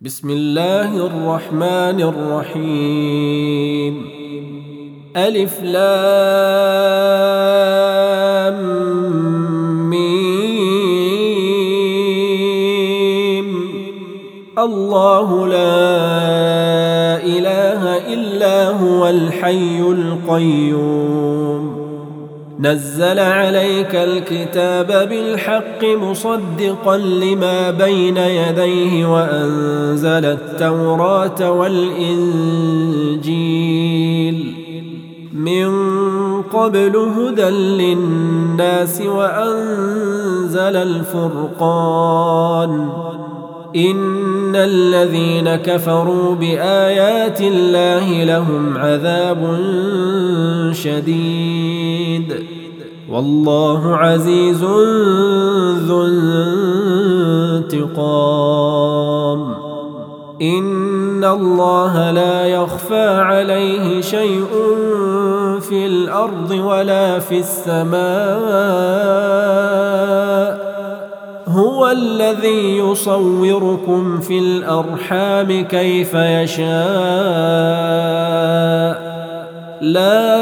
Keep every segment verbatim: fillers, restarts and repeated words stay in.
بسم الله الرحمن الرحيم. ألف لام ميم. الله لا إله إلا هو الحي القيوم. نزل عليك الكتاب بالحق مصدقا لما بين يديه وأنزل التوراة والإنجيل من قبل هدى للناس وأنزل الفرقان. إن الذين كفروا بآيات الله لهم عذاب شديد والله عزيز ذو انتقام. إن الله لا يخفى عليه شيء في الأرض ولا في السماء. هو الذي يصوركم في الأرحام كيف يشاء. لا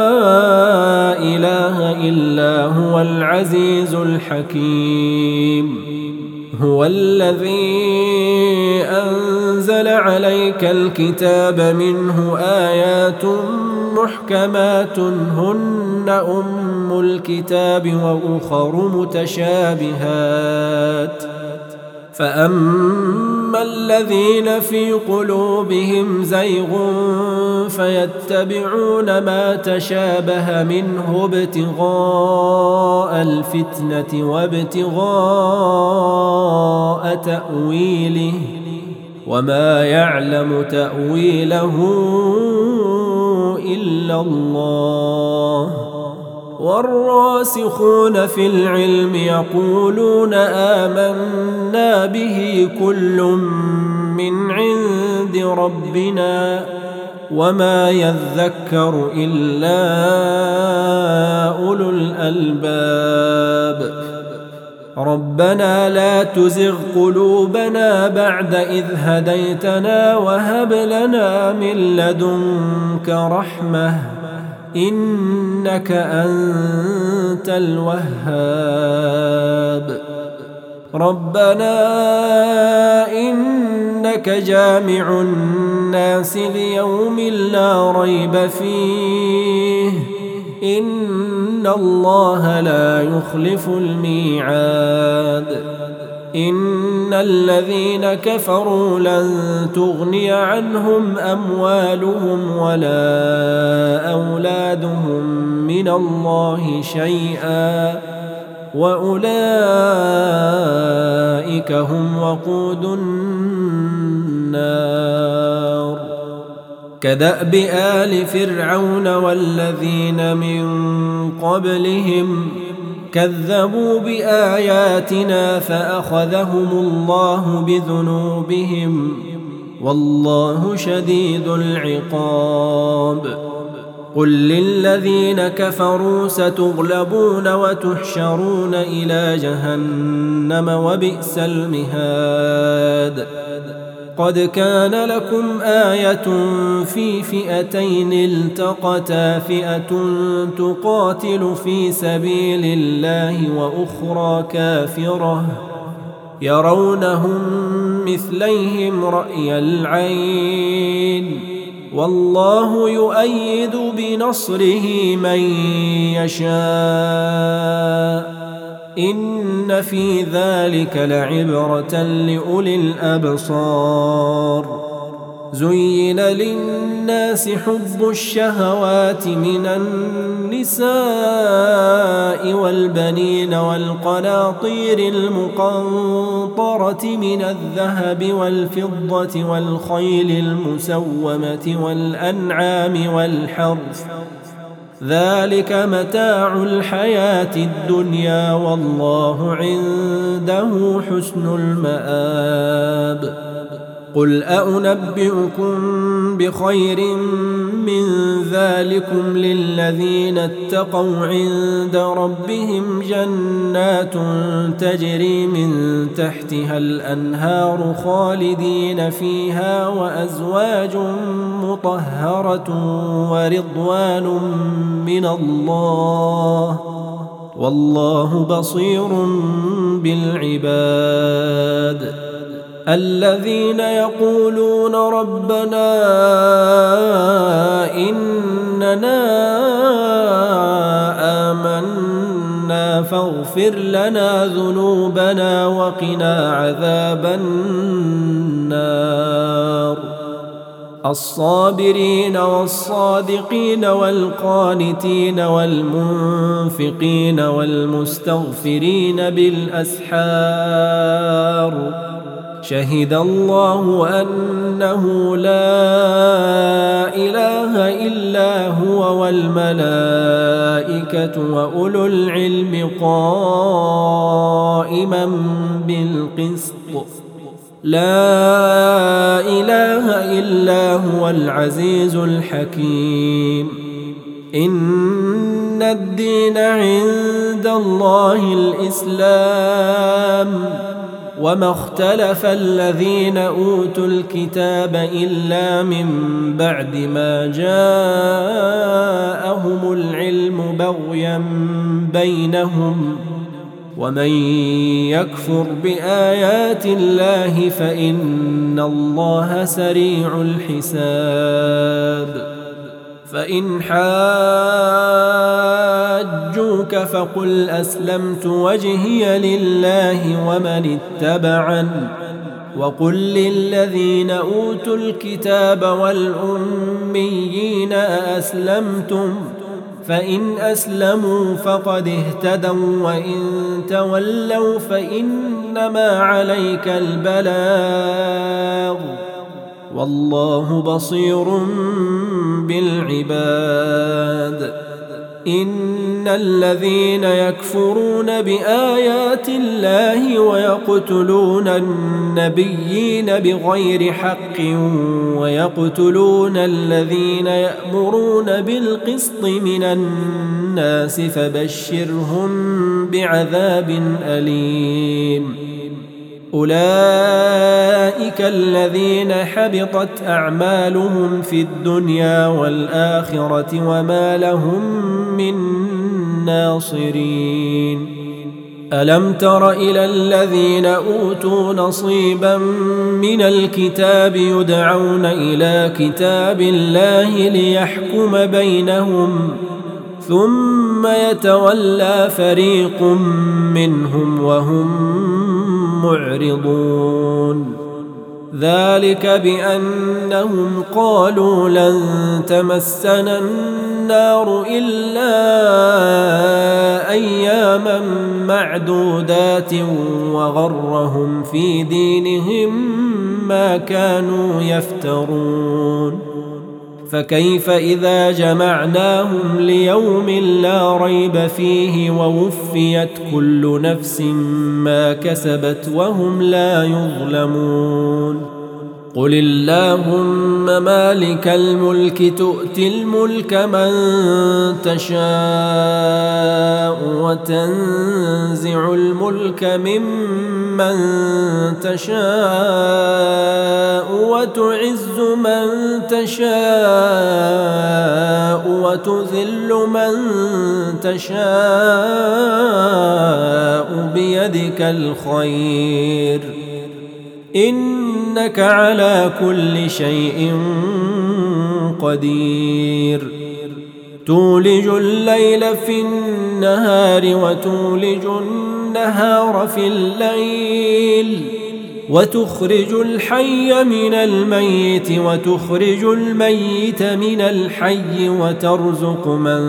إله إلا هو العزيز الحكيم. هو الذي أنزل عليك الكتاب منه آيات محكمات هن أم الكتاب وأخر متشابهات. فأما الذين في قلوبهم زيغ فيتبعون ما تشابه منه ابتغاء الفتنة وابتغاء تأويله وما يعلم تأويله إلا الله. والراسخون في العلم يقولون آمنا به كل من عند ربنا وما يذكر إلا أولو الألباب. ربنا لا تزغ قلوبنا بعد إذ هديتنا وهب لنا من لدنك رحمة إنك أنت الوهاب. ربنا إنك جامع الناس ليوم لا ريب فيه إن الله لا يخلف الميعاد. إن الذين كفروا لن تغني عنهم أموالهم ولا أولادهم من الله شيئا وأولئك هم وقود النار. كدأب آل فرعون والذين من قبلهم كذبوا بآياتنا فأخذهم الله بذنوبهم والله شديد العقاب. قل للذين كفروا ستغلبون وتحشرون إلى جهنم وبئس المهاد. قد كان لكم آية في فئتين التقتا فئة تقاتل في سبيل الله وأخرى كافرة يرونهم مثليهم رأي العين والله يؤيد بنصره من يشاء. إن في ذلك لعبرة لأولي الأبصار. زين للناس حب الشهوات من النساء والبنين والقناطير المقنطرة من الذهب والفضة والخيل المسومة والأنعام والحرث ذلك متاع الحياة الدنيا والله عنده حسن المآب. قل أأنبئكم بخير من ذلكم للذين اتقوا عند ربهم جنات تجري من تحتها الأنهار خالدين فيها وأزواج مطهرة ورضوان من الله والله بصير بالعباد الذين يقولون ربنا إننا آمنا فاغفر لنا ذنوبنا وقنا عذاب النار الصابرين والصادقين والقانتين والمنفقين والمستغفرين بالأسحار شهد الله أنه لا إله إلا هو والملائكة وأولو العلم قائما بالقسط لا إله إلا هو العزيز الحكيم إن الدين عند الله الإسلام وما اختلف الذين أوتوا الكتاب إلا من بعد ما جاءهم العلم بغيا بينهم ومن يكفر بآيات الله فإن الله سريع الحساب فإن حاجوك فقل أسلمت وجهي لله ومن اتبعن وقل للذين أوتوا الكتاب والأميين أأسلمتم فإن أسلموا فقد اهتدوا وإن تولوا فإنما عليك البلاغ والله بصير بالعباد إن الذين يكفرون بآيات الله ويقتلون النبيين بغير حق ويقتلون الذين يأمرون بالقسط من الناس فبشرهم بعذاب أليم أولئك الذين حبطت أعمالهم في الدنيا والآخرة وما لهم من ناصرين ألم تر إلى الذين أوتوا نصيبا من الكتاب يدعون إلى كتاب الله ليحكم بينهم ثم يتولى فريق منهم وهم معرضون ذلك بأنهم قالوا لن تمسنا النار إلا أياما معدودات وغرهم في دينهم ما كانوا يفترون فكيف إذا جمعناهم ليوم لا ريب فيه ووفيت كل نفس ما كسبت وهم لا يظلمون قل اللهم مالك الملك تؤتي الملك من تشاء وتنزع الملك ممن تشاء وتعز من تشاء وتذل من تشاء بيدك الخير إنك على كل شيء قدير تولج الليل في النهار وتولج النهار في الليل وتخرج الحي من الميت وتخرج الميت من الحي وترزق من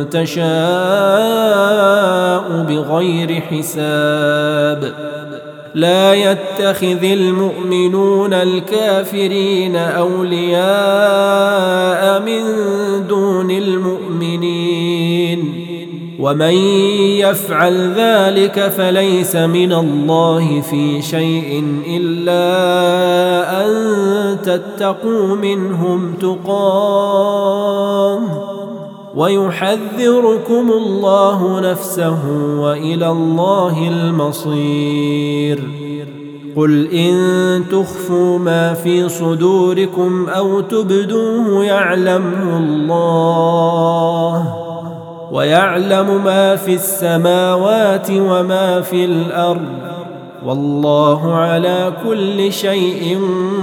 تشاء بغير حساب لا يتخذ المؤمنون الكافرين أولياء من دون المؤمنين ومن يفعل ذلك فليس من الله في شيء إلا تتقوا منهم تقاه ويحذركم الله نفسه وإلى الله المصير. قل إن تخفوا ما في صدوركم أو تبدوه يعلمه الله ويعلم ما في السماوات وما في الأرض والله على كل شيء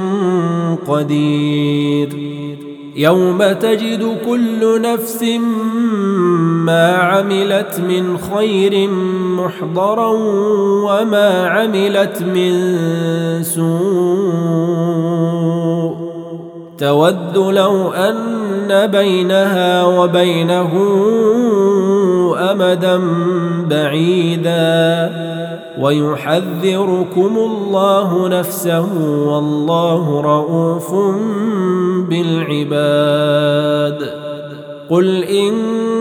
قدير. يوم تجد كل نفس ما عملت من خير محضرا وما عملت من سوء تود لو أن بينها وبينه أمدا بعيدا ويحذركم الله نفسه والله رؤوف بالعباد. قل إن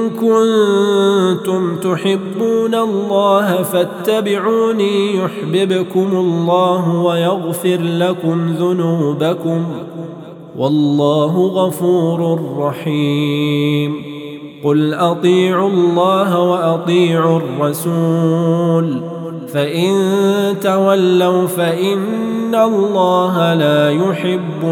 كنتم تحبون الله فاتبعوني يحببكم الله ويغفر لكم ذنوبكم والله غفور رحيم. قل أطيعوا الله وأطيعوا الرسول فإن تولوا فإن الله لا يحب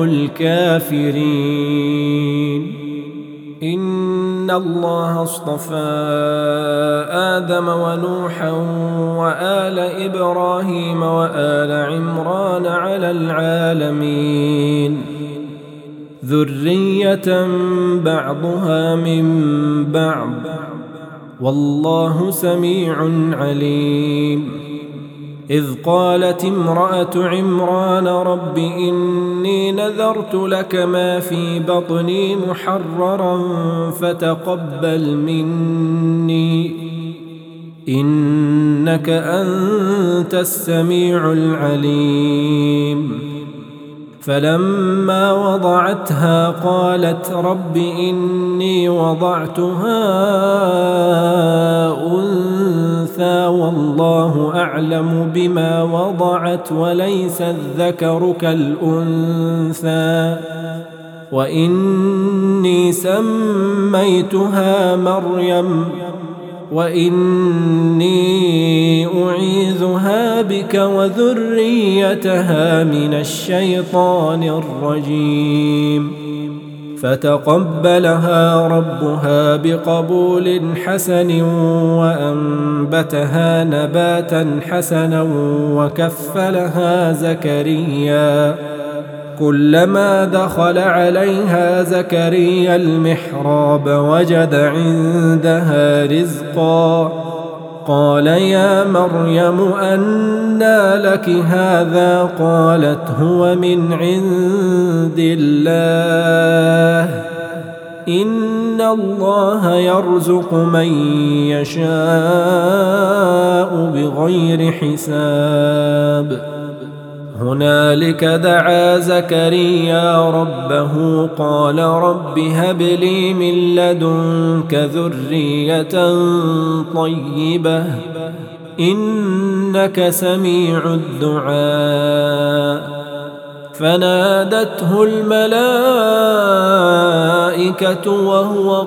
الكافرين. إن الله اصطفى آدم ونوحا وآل إبراهيم وآل عمران على العالمين ذرية بعضها من بعض والله سميع عليم. إذ قالت امرأة عمران رب إني نذرت لك ما في بطني محررا فتقبل مني إنك أنت السميع العليم. فلما وضعتها قالت رب إني وضعتها أنثى والله أعلم بما وضعت وليس الذكر كالأنثى وإني سميتها مريم وإني أعيذها بك وذريتها من الشيطان الرجيم. فتقبلها ربها بقبول حسن وأنبتها نباتا حسنا وكفلها زكريا كلما دخل عليها زكريا المحراب وجد عندها رزقا قال يا مريم أنى لك هذا قالت هو من عند الله إن الله يرزق من يشاء بغير حساب. هنالك دعا زكريا ربه قال رب هب لي من لدنك ذرية طيبة إنك سميع الدعاء. فنادته الملائكة وهو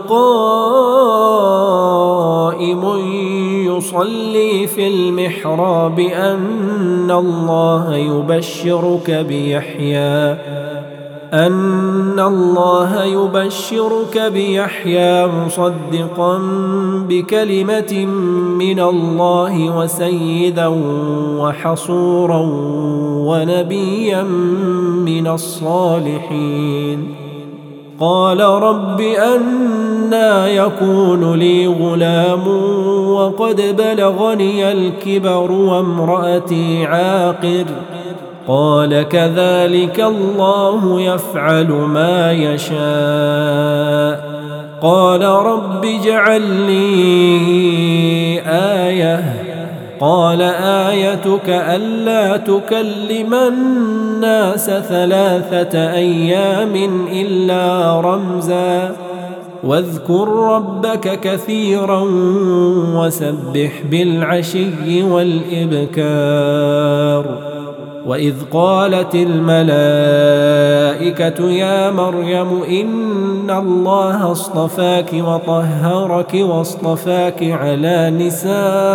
قائم يصلي في المحراب أن الله يبشرك بيحيى أن الله يبشرك بيحيى مصدقا بكلمة من الله وسيدا وحصورا ونبيا من الصالحين. قال رب أنى يكون لي غلام وقد بلغني الكبر وامرأتي عاقر قال كذلك الله يفعل ما يشاء. قال رب اجعل لي آية قال آيتك ألا تكلم الناس ثلاثة أيام إلا رمزا واذكر ربك كثيرا وسبح بالعشي والإبكار وإذ قالت الملائكة يا مريم إن الله اصطفاك وطهرك واصطفاك على نساء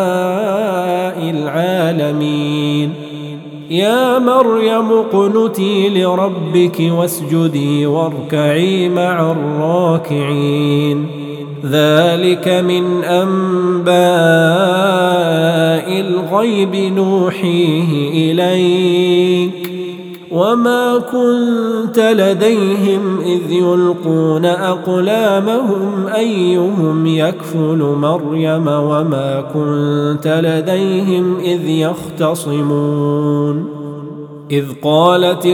العالمين يا مريم اقنتي لربك واسجدي واركعي مع الراكعين ذلك من أنباء الغيب نوحيه إليك وما كنت لديهم إذ يلقون أقلامهم أيهم يكفل مريم وما كنت لديهم إذ يختصمون إذ قالت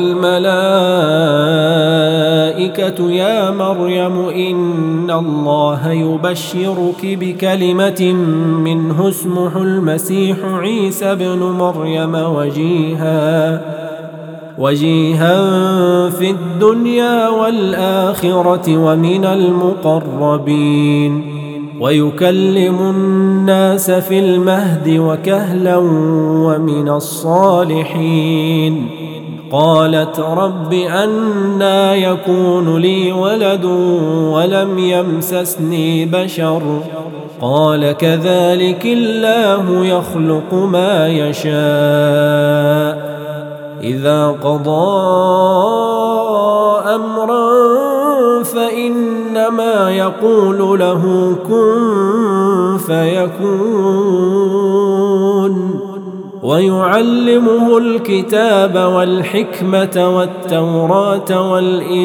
الملائكة يا مريم إن الله يبشرك بكلمة منه اسمه المسيح عيسى ابن مريم وجيها وجيها في الدنيا والآخرة ومن المقربين ويكلم الناس في المهد وكهلا ومن الصالحين قالت رب أنى يكون لي ولد ولم يمسسني بشر قال كذلك الله يخلق ما يشاء إذا قضى أمرا فإنما يقول له كن فيكون ويعلمه الكتاب والحكمة والتوراة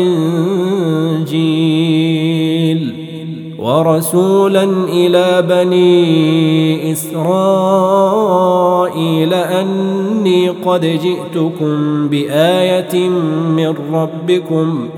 والإنجيل ورسولا إلى بني إسرائيل أني قد جئتكم بآية من ربكم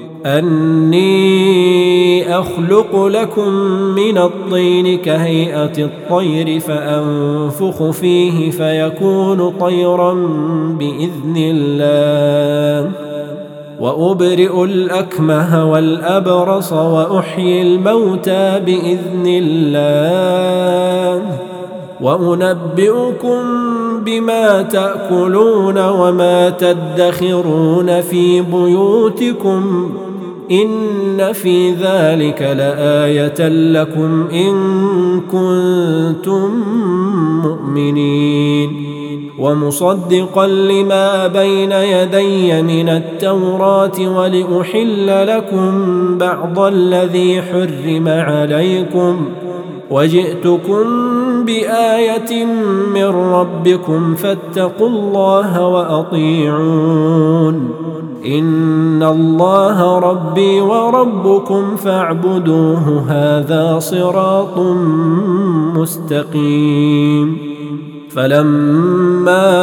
أني أخلق لكم من الطين كهيئة الطير فأنفخ فيه فيكون طيرا بإذن الله وأبرئ الأكمه والأبرص وأحيي الموتى بإذن الله وأنبئكم بما تأكلون وما تدخرون في بيوتكم إن في ذلك لآية لكم إن كنتم مؤمنين ومصدقا لما بين يدي من التوراة ولأحل لكم بعض الذي حرم عليكم وجئتكم بآية من ربكم فاتقوا الله وأطيعون إن الله ربي وربكم فاعبدوه هذا صراط مستقيم فلما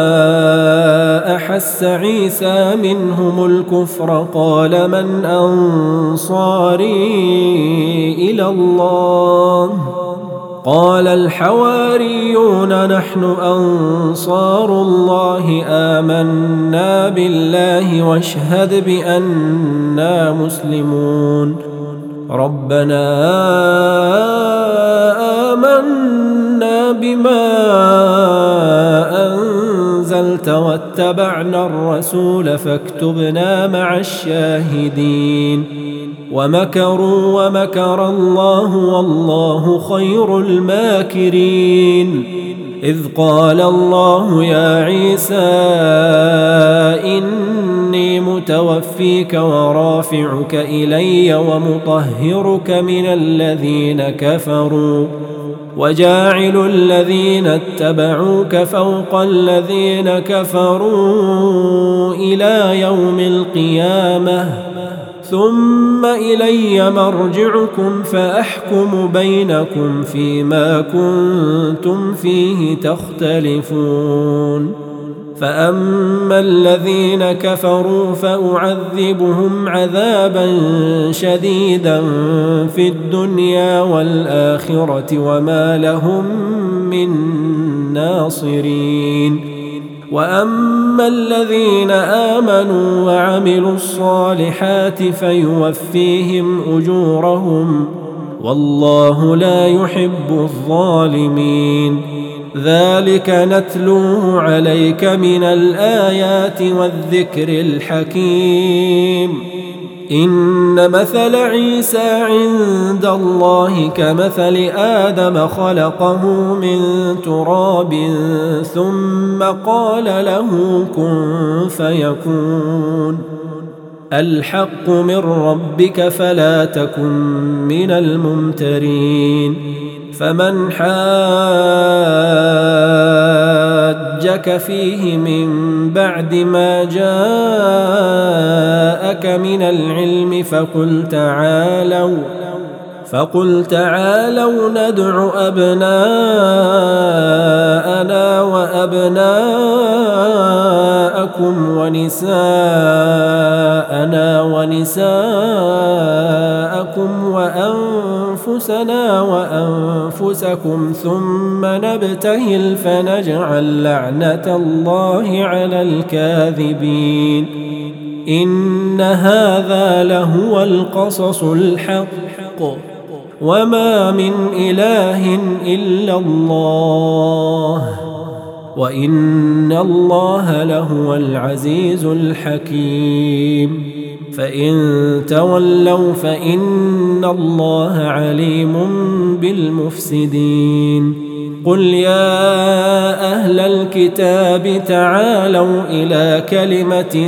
أحس عيسى منهم الكفر قال من أنصاري إلى الله قال الحواريون نحن أنصار الله آمنا بالله واشهد بأننا مسلمون ربنا آمنا بما أنزلت واتبعنا الرسول فاكتبنا مع الشاهدين ومكروا ومكر الله والله خير الماكرين إذ قال الله يا عيسى إني متوفيك ورافعك إلي ومطهرك من الذين كفروا وجاعل الذين اتبعوك فوق الذين كفروا إلى يوم القيامة ثم إلي مرجعكم فأحكم بينكم فيما كنتم فيه تختلفون فأما الذين كفروا فأعذبهم عذابا شديدا في الدنيا والآخرة وما لهم من ناصرين وأما الذين آمنوا وعملوا الصالحات فيوفيهم أجورهم والله لا يحب الظالمين ذلك نتلوه عليك من الآيات والذكر الحكيم. إن مثل عيسى عند الله كمثل آدم خلقه من تراب ثم قال له كن فيكون. الحق من ربك فلا تكن من الممترين. فمن حاجك فيه من بعد ما جاءك من العلم فقل تعالوا فقل تعالوا ندع أبناءنا وأبناءكم ونساءنا ونساءكم وأنفسنا وأنفسكم ثم نبتهل فنجعل لعنة الله على الكاذبين. إن هذا لهو القصص الحق وما من إله إلا الله وإن الله لهو العزيز الحكيم. فإن تولوا فإن الله عليم بالمفسدين. قل يا أهل الكتاب تعالوا إلى كلمة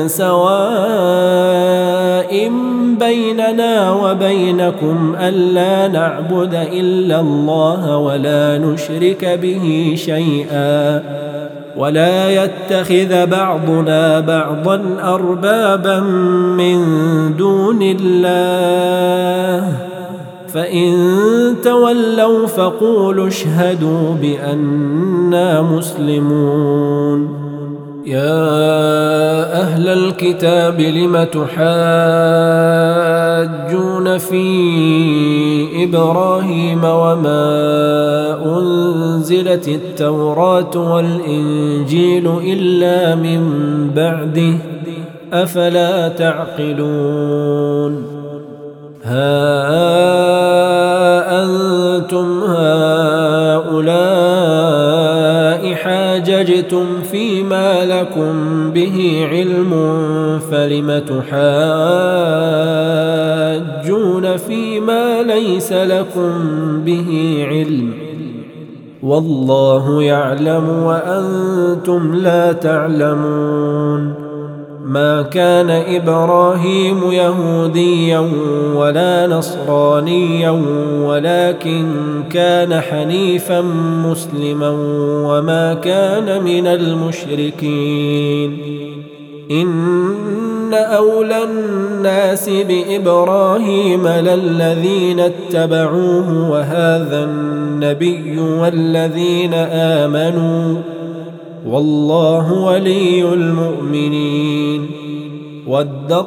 سواء بيننا وبينكم ألا نعبد إلا الله ولا نشرك به شيئا ولا يتخذ بعضنا بعضا أربابا من دون الله فإن تولوا فقولوا اشهدوا بأننا مسلمون. يا أهل الكتاب لم تحاجون في إبراهيم وما أنزلت التوراة والإنجيل إلا من بعده أفلا تعقلون. ها أنتم هؤلاء حاججتم فيما لكم به علم فلم تحاجون فيما ليس لكم به علم والله يعلم وأنتم لا تعلمون. ما كان إبراهيم يهوديا ولا نصرانيا ولكن كان حنيفا مسلما وما كان من المشركين. إن أولى الناس بإبراهيم للذين اتبعوه وهذا النبي والذين آمنوا والله ولي المؤمنين. ودت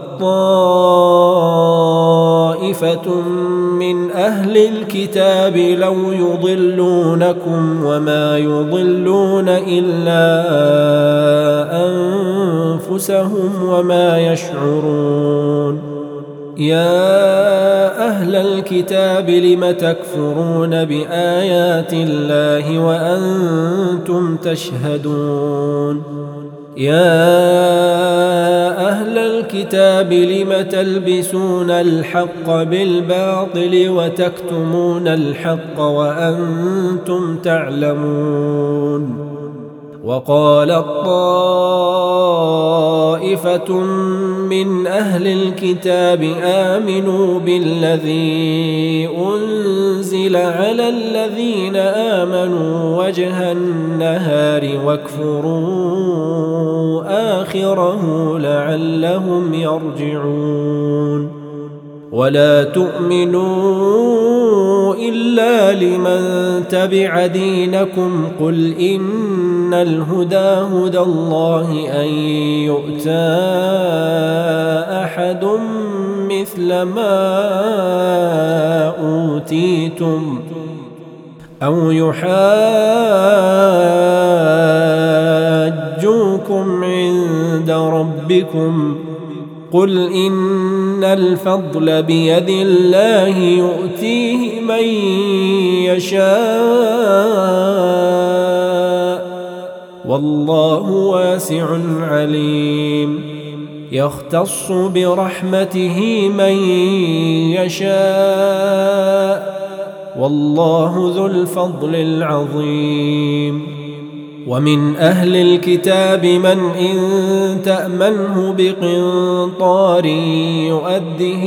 طائفة من أهل الكتاب لو يضلونكم وما يضلون إلا أنفسهم وما يشعرون. يا أهل الكتاب لم تكفرون بآيات الله وأنتم تشهدون. يا أهل الكتاب لم تلبسون الحق بالباطل وتكتمون الحق وأنتم تعلمون. وقالت طائفة من أهل الكتاب آمنوا بالذي أنزل على الذين آمنوا وجه النهار واكفروا آخره لعلهم يرجعون. ولا تؤمنوا إلا لمن تبع دينكم قل إن الهدى هدى الله أن يؤتى أحد مثل ما أوتيتم أو يحاجوكم عند ربكم قل إن الفضل بيد الله يؤتيه من يشاء والله واسع عليم يختص برحمته من يشاء والله ذو الفضل العظيم ومن أهل الكتاب من إن تأمنه بقنطار يؤده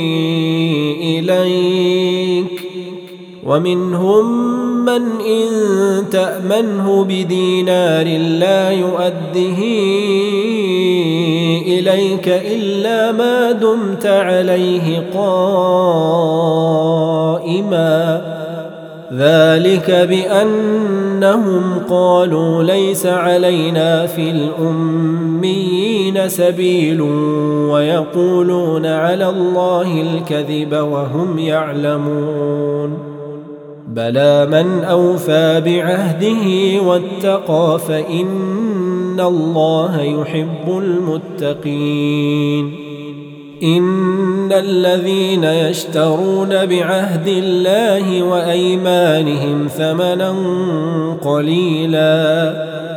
إليك ومنهم من إن تأمنه بدينار لا يؤده إليك إلا ما دمت عليه قائما ذلك بأنهم قالوا ليس علينا في الأميين سبيل ويقولون على الله الكذب وهم يعلمون بلى من أوفى بعهده واتقى فإن الله يحب المتقين إن الذين يشترون بعهد الله وأيمانهم ثمنا قليلا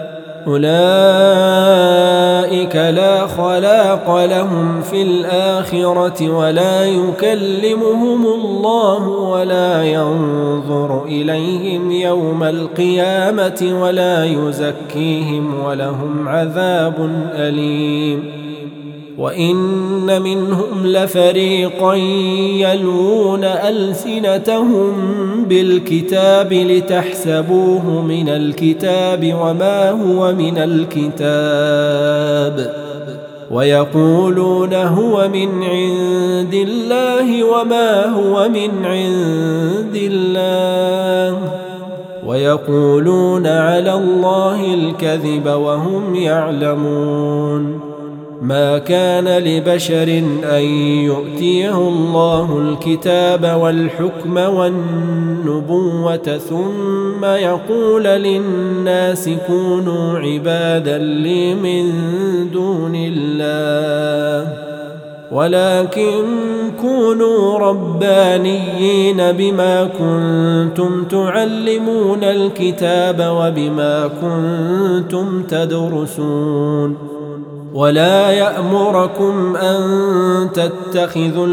أولئك لا خلاق لهم في الآخرة ولا يكلمهم الله ولا ينظر إليهم يوم القيامة ولا يزكيهم ولهم عذاب أليم وإن منهم لفريقا يلوون ألسنتهم بالكتاب لتحسبوه من الكتاب وما هو من الكتاب ويقولون هو من عند الله وما هو من عند الله ويقولون على الله الكذب وهم يعلمون ما كان لبشر أن يؤتيه الله الكتاب والحكم والنبوة ثم يقول للناس كونوا عبادا لي من دون الله ولكن كونوا ربانيين بما كنتم تعلمون الكتاب وبما كنتم تدرسون ولا يأمركم أن تتخذوا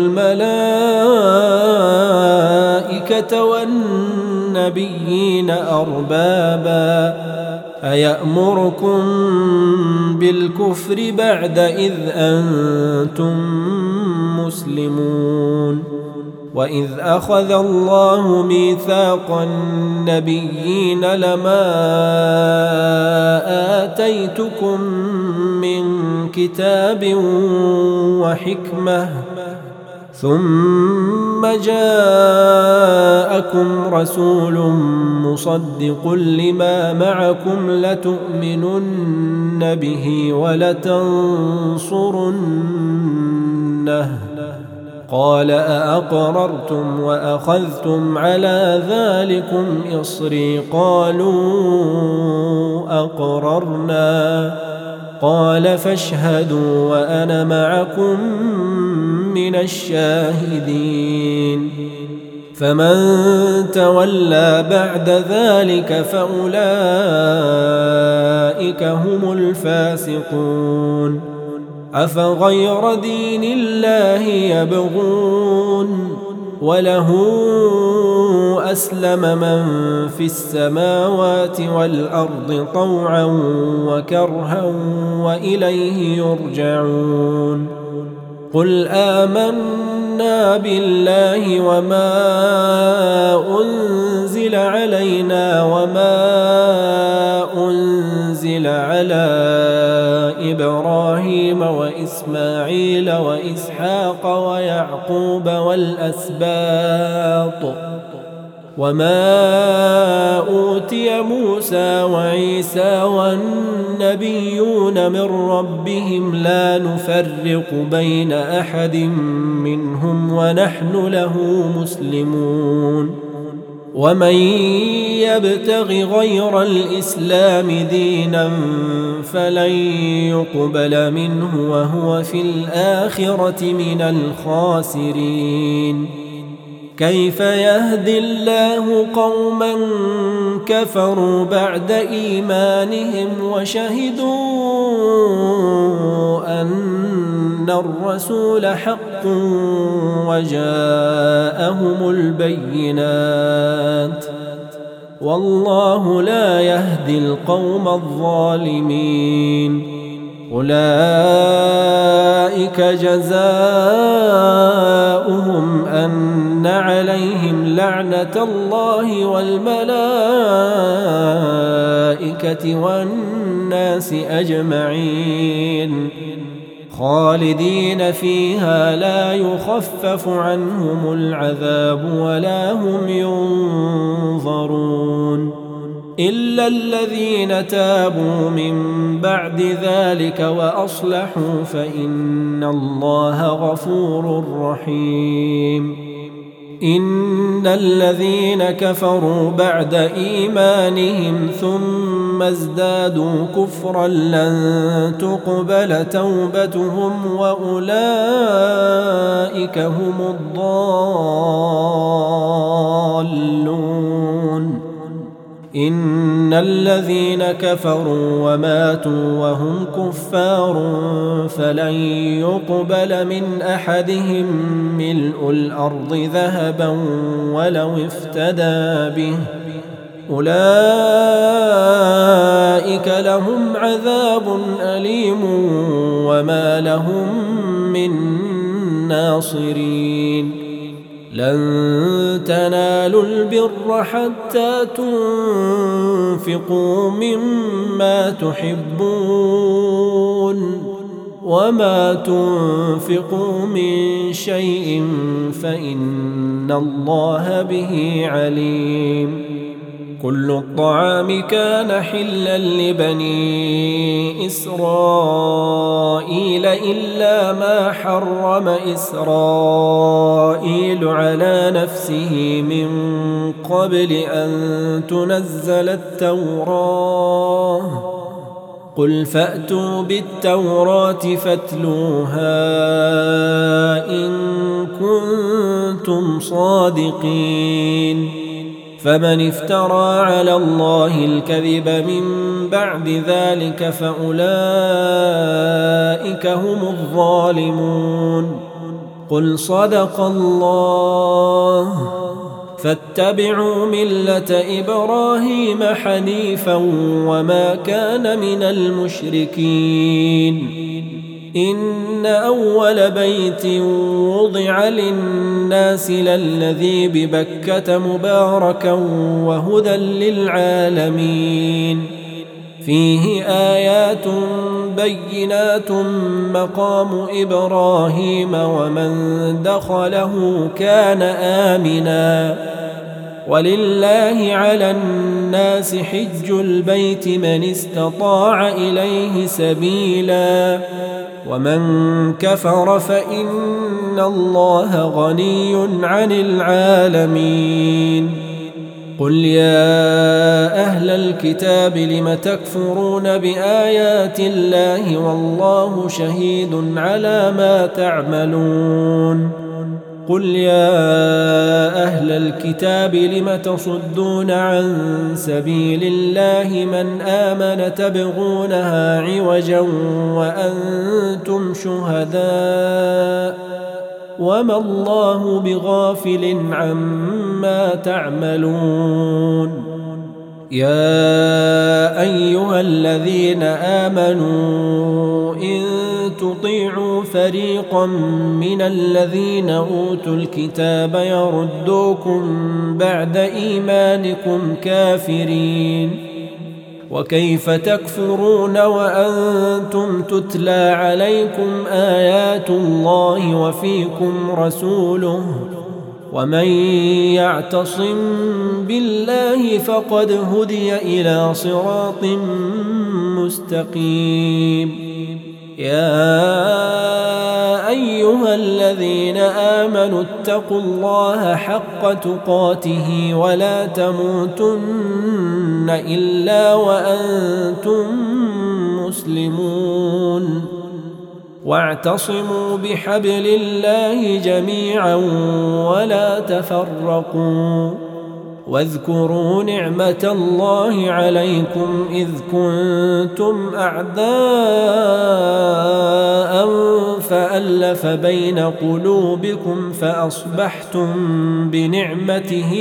الملائكة والنبيين أربابا أيأمركم بالكفر بعد إذ أنتم مسلمون وإذ أخذ الله ميثاق النبيين لما آتيتكم من كتاب وحكمة ثم جاءكم رسول مصدق لما معكم لتؤمنن به ولتنصرنه قال أأقررتم وأخذتم على ذلكم إصري قالوا أقررنا قال فاشهدوا وأنا معكم من الشاهدين فمن تولى بعد ذلك فأولئك هم الفاسقون أفغير دين الله يبغون وله أسلم من في السماوات والأرض طوعا وكرها وإليه يرجعون قل آمنا بالله وما أنزل علينا وما أنزل على إبراهيم وإسماعيل وإسحاق ويعقوب والأسباط وما أوتي موسى وعيسى والنبيون من ربهم لا نفرق بين أحد منهم ونحن له مسلمون ومن يبتغ غير الإسلام دينا فلن يقبل منه وهو في الآخرة من الخاسرين. كيف يهدي الله قوما كفروا بعد إيمانهم وشهدوا أن الرسول حق وجاءهم البينات والله لا يهدي القوم الظالمين. أولئك جزاؤهم أن عليهم لعنة الله والملائكة والناس أجمعين خالدين فيها لا يخفف عنهم العذاب ولا هم ينظرون إلا الذين تابوا من بعد ذلك وأصلحوا فإن الله غفور رحيم. إن الذين كفروا بعد إيمانهم ثم ازدادوا كفرا لن تقبل توبتهم وأولئك هم الضالون. إن الذين كفروا وماتوا وهم كفار فلن يقبل من أحدهم ملء الأرض ذهبا ولو افتدى به أولئك لهم عذاب أليم وما لهم من ناصرين. لن تنالوا البر حتى تنفقوا مما تحبون وما تنفقوا من شيء فإن الله به عليم. كل الطعام كان حلا لبني إسرائيل إلا ما حرم إسرائيل على نفسه من قبل أن تنزل التوراة. قل فأتوا بالتوراة فاتلوها إن كنتم صادقين. فمن افترى على الله الكذب من بعد ذلك فأولئك هم الظالمون. قل صدق الله فاتبعوا ملة إبراهيم حنيفا وما كان من المشركين. إن أول بيت وضع للناس للذي ببكة مباركا وهدى للعالمين فيه آيات بينات مقام إبراهيم ومن دخله كان آمنا ولله على الناس حج البيت من استطاع إليه سبيلا ومن كفر فإن الله غني عن العالمين. قل يا أهل الكتاب لم تكفرون بآيات الله والله شهيد على ما تعملون. قل يا أهل الكتاب لم تصدون عن سبيل الله من آمن تبغونها عوجا وأنتم شهداء وما الله بغافل عما تعملون. يا أيها الذين آمنوا إن تطيعوا فريقا من الذين أوتوا الكتاب يردوكم بعد إيمانكم كافرين وكيف تكفرون وأنتم تتلى عليكم آيات الله وفيكم رسوله ومن يعتصم بالله فقد هدي إلى صراط مستقيم. يا أيها الذين آمنوا اتقوا الله حق تقاته ولا تموتن إلا وأنتم مسلمون واعتصموا بحبل الله جميعا ولا تفرقوا واذكروا نعمة الله عليكم إذ كنتم أعداء فألف بين قلوبكم فأصبحتم بنعمته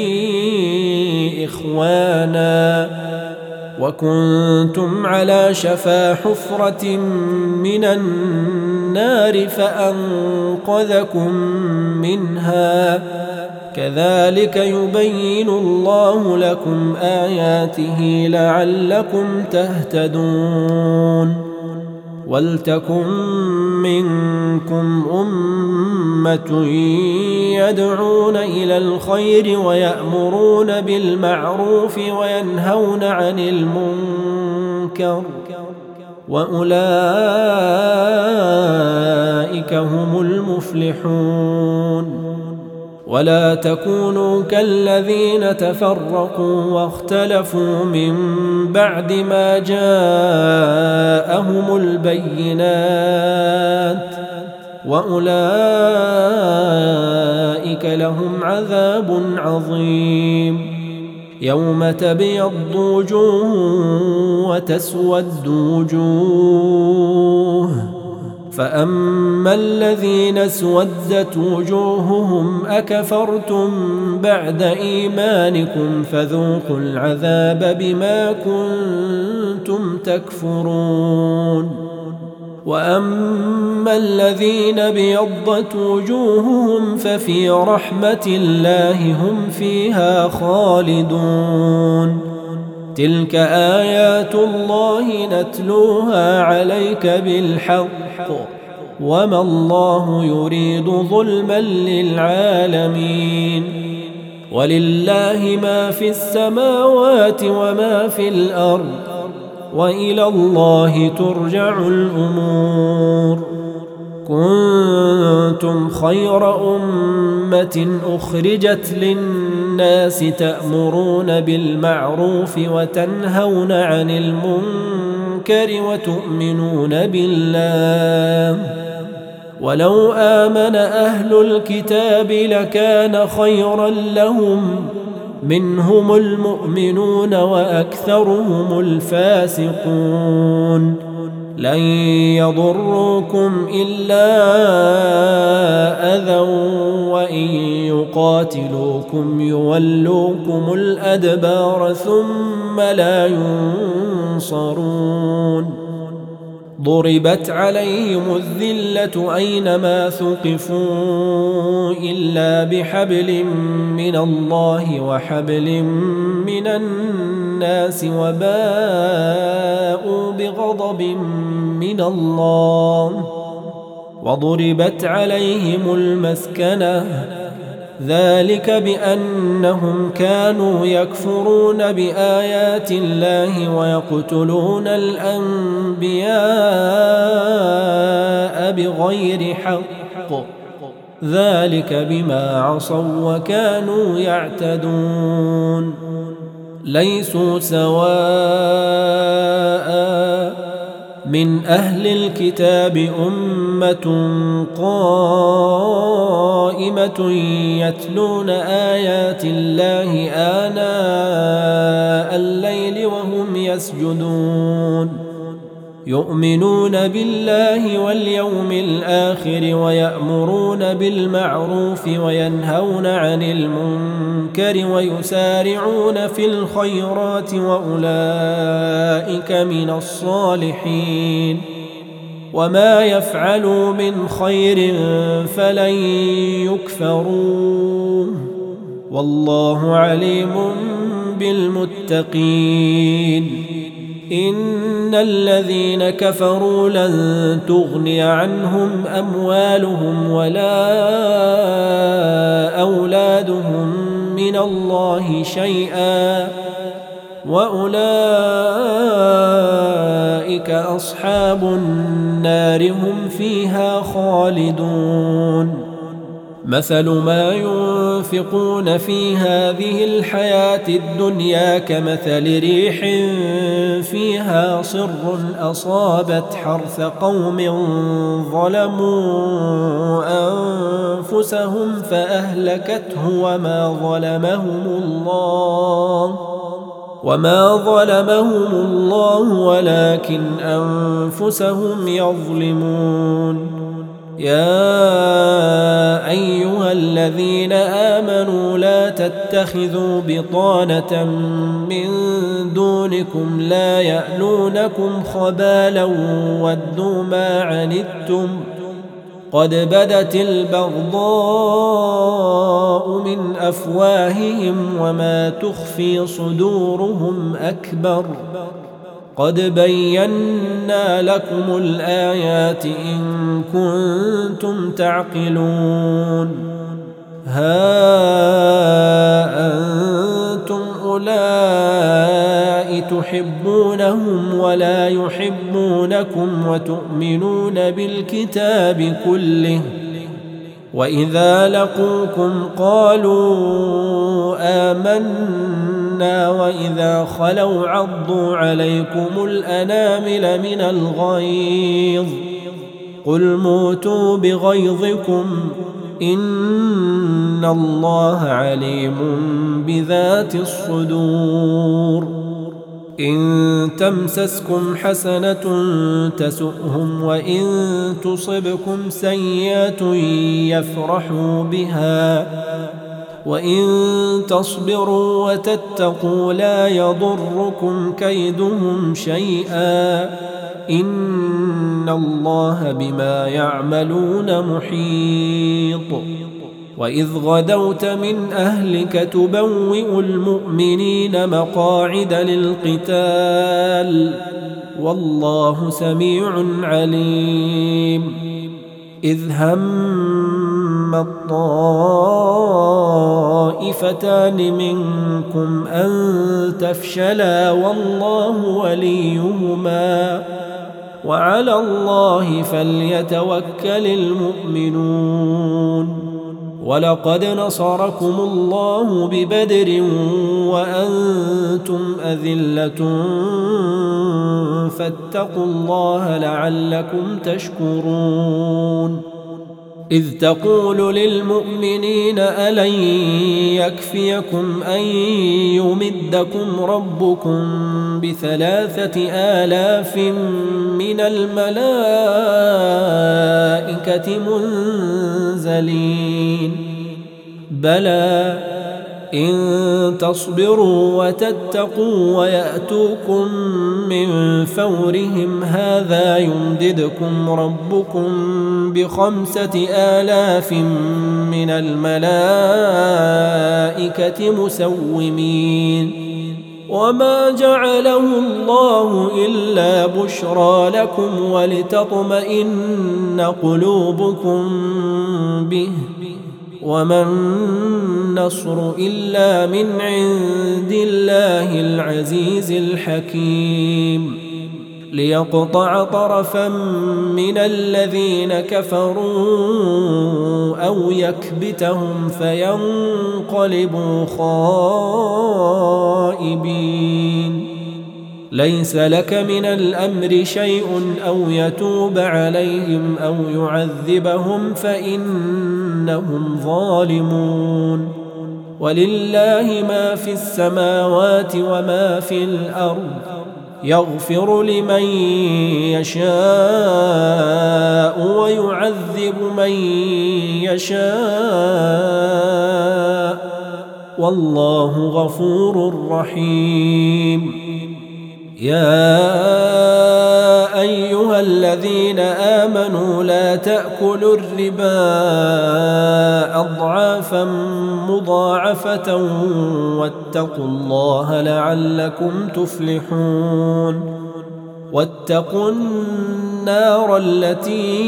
إخوانا وكنتم على شفا حفرة من النار فأنقذكم منها كذلك يبين الله لكم آياته لعلكم تهتدون ولتكن منكم أمة يدعون إلى الخير ويأمرون بالمعروف وينهون عن المنكر وأولئك هم المفلحون ولا تكونوا كالذين تفرقوا واختلفوا من بعد ما جاءهم البينات وأولئك لهم عذاب عظيم يوم تبيض وجوه وتسود وجوه فأما الذين اسودت وجوههم أكفرتم بعد إيمانكم فذوقوا العذاب بما كنتم تكفرون وأما الذين بيضت وجوههم ففي رحمة الله هم فيها خالدون تلك آيات الله نتلوها عليك بالحق وما الله يريد ظلما للعالمين ولله ما في السماوات وما في الأرض وإلى الله ترجع الأمور كنتم خير أمة أخرجت للناس تأمرون بالمعروف وتنهون عن المنكر وتؤمنون بالله ولو آمن أهل الكتاب لكان خيرا لهم منهم المؤمنون وأكثرهم الفاسقون لن يضروكم إلا أذى وإن يقاتلوكم يولوكم الأدبار ثم لا ينصرون ضربت عليهم الذلة أينما ثقفوا إلا بحبل من الله وحبل من الناس وباءوا بغضب من الله وضربت عليهم المسكنة ذلك بأنهم كانوا يكفرون بآيات الله ويقتلون الأنبياء بغير حق ذلك بما عصوا وكانوا يعتدون ليسوا سواء من أهل الكتاب أمة قائمة يتلون آيات الله آناء الليل وهم يسجدون يؤمنون بالله واليوم الآخر ويأمرون بالمعروف وينهون عن المنكر ويسارعون في الخيرات وأولئك من الصالحين وما يفعلوا من خير فلن يكفروه والله عليم بالمتقين إن الذين كفروا لن تغني عنهم أموالهم ولا أولادهم من الله شيئا وأولئك أولئك أصحاب النار هم فيها خالدون مثل ما ينفقون في هذه الحياة الدنيا كمثل ريح فيها صر أصابت حرث قوم ظلموا أنفسهم فأهلكته وما ظلمهم الله وما ظلمهم الله ولكن أنفسهم يظلمون يا أيها الذين آمنوا لا تتخذوا بطانة من دونكم لا يألونكم خبالا ودوا ما عنتم قد بدت البغضاء من أفواههم وما تخفي صدورهم أكبر قد بينا لكم الآيات إن كنتم تعقلون ها أنتم أولئك تحبونهم ولا يحبونكم وتؤمنون بالكتاب كله وإذا لقوكم قالوا آمنا وإذا خلوا عضوا عليكم الأنامل من الغيظ قل موتوا بغيظكم إن الله عليم بذات الصدور إن تمسسكم حسنة تسؤهم وإن تصبكم سيئة يفرحوا بها وإن تصبروا وتتقوا لا يضركم كيدهم شيئا إن الله بما يعملون محيط وإذ غدوت من أهلك تبوئ المؤمنين مقاعد للقتال والله سميع عليم إذ هم الطائفتان منكم أن تفشلا والله وليهما وعلى الله فليتوكل المؤمنون ولقد نصركم الله ببدر وأنتم أذلة فاتقوا الله لعلكم تشكرون إذ تقول للمؤمنين ألن يكفيكم أن يمدكم ربكم بثلاثة آلاف من الملائكة منزلين بلى إن تصبروا وتتقوا ويأتوكم من فورهم هذا يمددكم ربكم بخمسة آلاف من الملائكة مسومين وما جعله الله إلا بشرى لكم ولتطمئن قلوبكم به وما النصر إلا من عند الله العزيز الحكيم ليقطع طرفا من الذين كفروا أو يكبتهم فينقلبوا خائبين ليس لك من الأمر شيء أو يتوب عليهم أو يعذبهم فإنهم ظالمون ولله ما في السماوات وما في الأرض يغفر لمن يشاء ويعذب من يشاء والله غفور رحيم يا أيها الذين آمنوا لا تأكلوا الربا أضعافا مضاعفة واتقوا الله لعلكم تفلحون واتقوا النار التي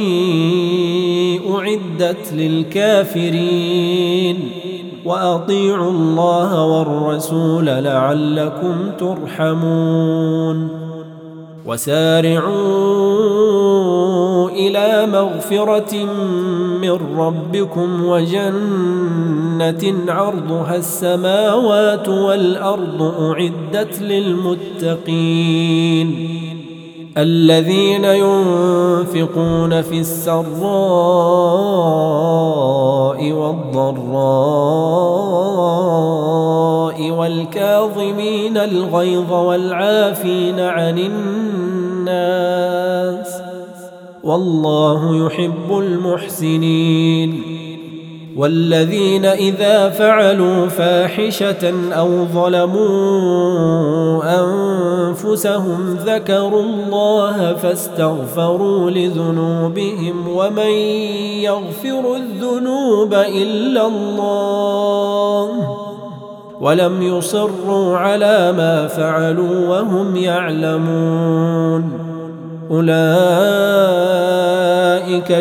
أعدت للكافرين وأطيعوا الله والرسول لعلكم ترحمون وسارعوا إلى مغفرة من ربكم وجنة عرضها السماوات والأرض أعدت للمتقين الذين ينفقون في السراء والضراء والكاظمين الغيظ والعافين عن الناس والله يحب المحسنين والذين إذا فعلوا فاحشة أو ظلموا أنفسهم ذكروا الله فاستغفروا لذنوبهم ومن يغفر الذنوب إلا الله ولم يصروا على ما فعلوا وهم يعلمون أولئك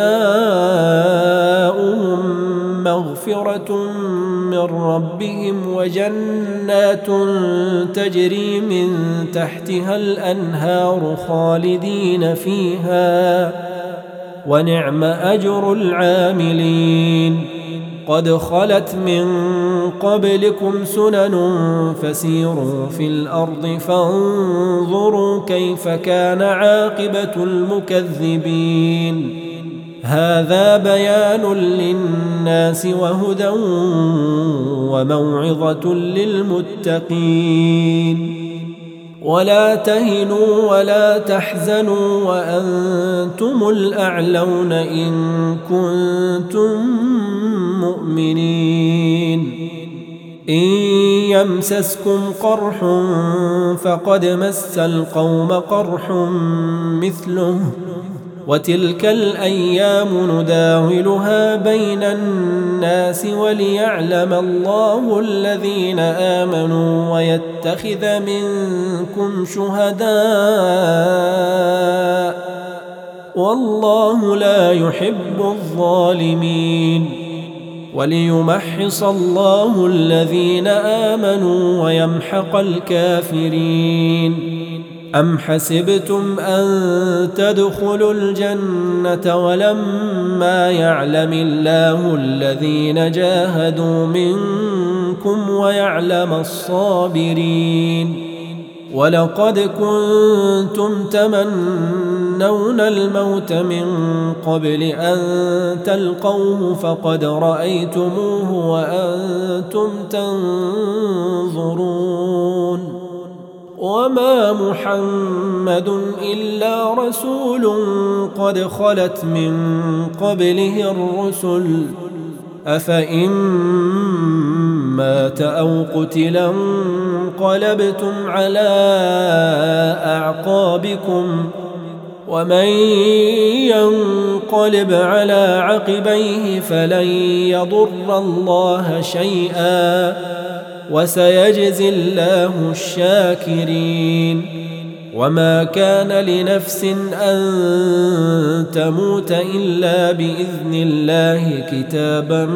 جزاؤهم مغفرة من ربهم وجنات تجري من تحتها الأنهار خالدين فيها ونعم أجر العاملين قد خلت من قبلكم سنن فسيروا في الأرض فانظروا كيف كان عاقبة المكذبين هذا بيان للناس وهدى وموعظة للمتقين ولا تهنوا ولا تحزنوا وأنتم الأعلون إن كنتم مؤمنين إن يمسسكم قرح فقد مس القوم قرح مثله وتلك الأيام نداولها بين الناس وليعلم الله الذين آمنوا ويتخذ منكم شهداء والله لا يحب الظالمين وليمحص الله الذين آمنوا ويمحق الكافرين أم حسبتم أن تدخلوا الجنة ولما يعلم الله الذين جاهدوا منكم ويعلم الصابرين ولقد كنتم تمنون الموت من قبل أن تلقوه فقد رأيتموه وأنتم تنظرون وما محمد إلا رسول قد خلت من قبله الرسل أفإن مات أو قتلا انقلبتم على أعقابكم ومن ينقلب على عقبيه فلن يضر الله شيئا وسيجزي الله الشاكرين وما كان لنفس أن تموت إلا بإذن الله كتابا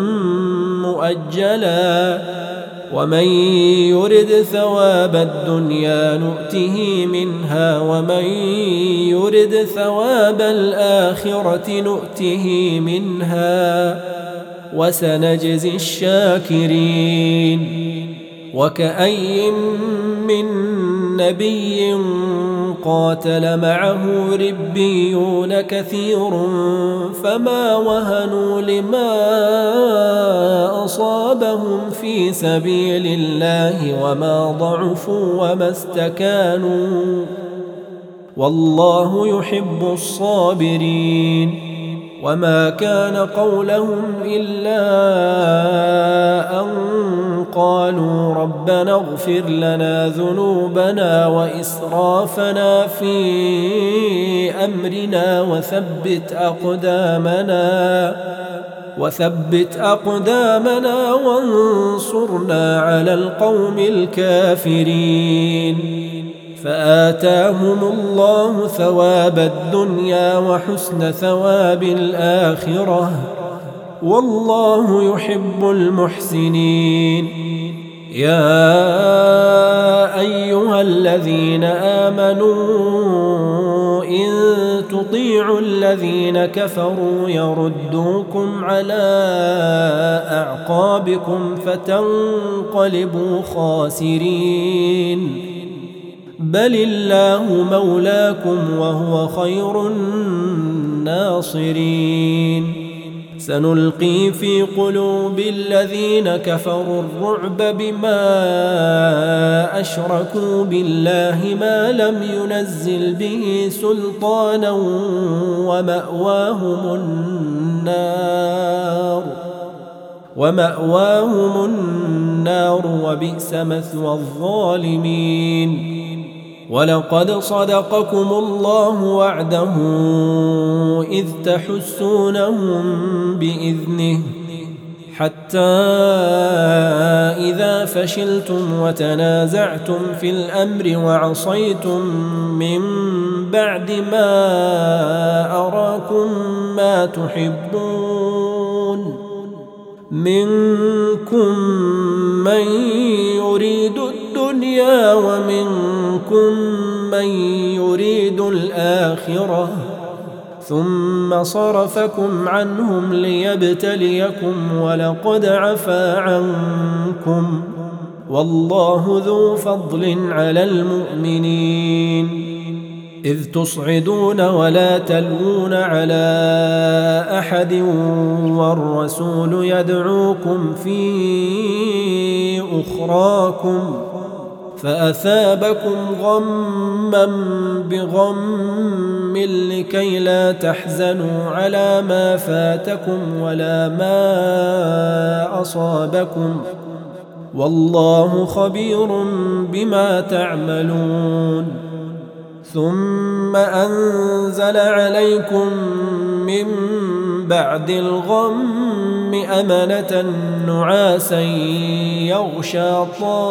مؤجلا ومن يرد ثواب الدنيا نؤته منها ومن يرد ثواب الآخرة نؤته منها وسنجزي الشاكرين وكأي من نبي قاتل معه ربيون كثير فما وهنوا لما أصابهم في سبيل الله وما ضعفوا وما استكانوا والله يحب الصابرين وما كان قولهم إلا أن قالوا ربنا اغفر لنا ذنوبنا وإسرافنا في أمرنا وثبت أقدامنا وثبت أقدامنا وانصرنا على القوم الكافرين فآتاهم الله ثواب الدنيا وحسن ثواب الآخرة والله يحب المحسنين يا أيها الذين آمنوا إن تطيعوا الذين كفروا يردوكم على أعقابكم فتنقلبوا خاسرين بل الله مولاكم وهو خير الناصرين سنلقي في قلوب الذين كفروا الرعب بما أشركوا بالله ما لم ينزل به سلطانا ومأواهم النار ومأواهم النار وبئس مثوى الظالمين ولقد صدقكم الله وعده إذ تحسونهم بإذنه حتى إذا فشلتم وتنازعتم في الأمر وعصيتم من بعد ما أراكم ما تحبون منكم من يريد الدنيا ومنكم من يريد الآخرة ثم صرفكم عنهم ليبتليكم ولقد عفا عنكم والله ذو فضل على المؤمنين إذ تصعدون ولا تلوون على أحد والرسول يدعوكم في أخراكم فأثابكم غما بغم لكي لا تحزنوا على ما فاتكم ولا ما أصابكم والله خبير بما تعملون ثم أنزل عليكم من بعد الغم أمنة نعاسا يغشى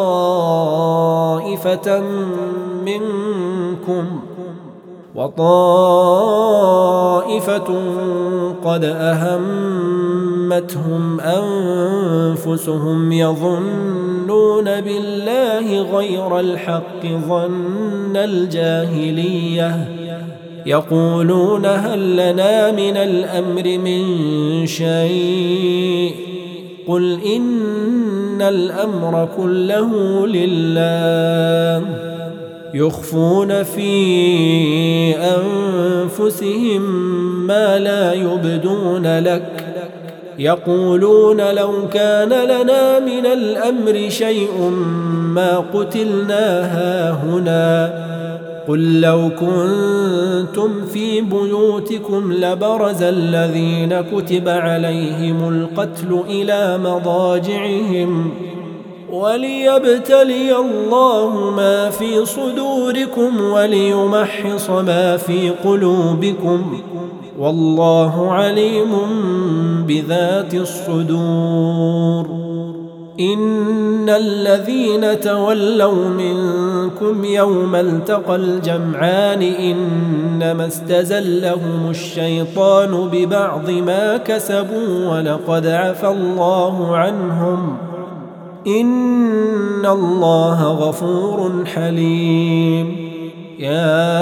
طائفة منكم وطائفة قد أهمتهم أنفسهم يظنون بالله غير الحق ظن الجاهلية يقولون هل لنا من الأمر من شيء قل إن الأمر كله لله يخفون في أنفسهم ما لا يبدون لك يقولون لو كان لنا من الأمر شيء ما قتلنا هاهنا قل لو كنتم في بيوتكم لبرز الذين كتب عليهم القتل إلى مضاجعهم وليبتلي الله ما في صدوركم وليمحص ما في قلوبكم والله عليم بذات الصدور إن الذين تولوا منكم يوم التقى الجمعان إنما استزلهم الشيطان ببعض ما كسبوا ولقد عفى الله عنهم إن الله غفور حليم يا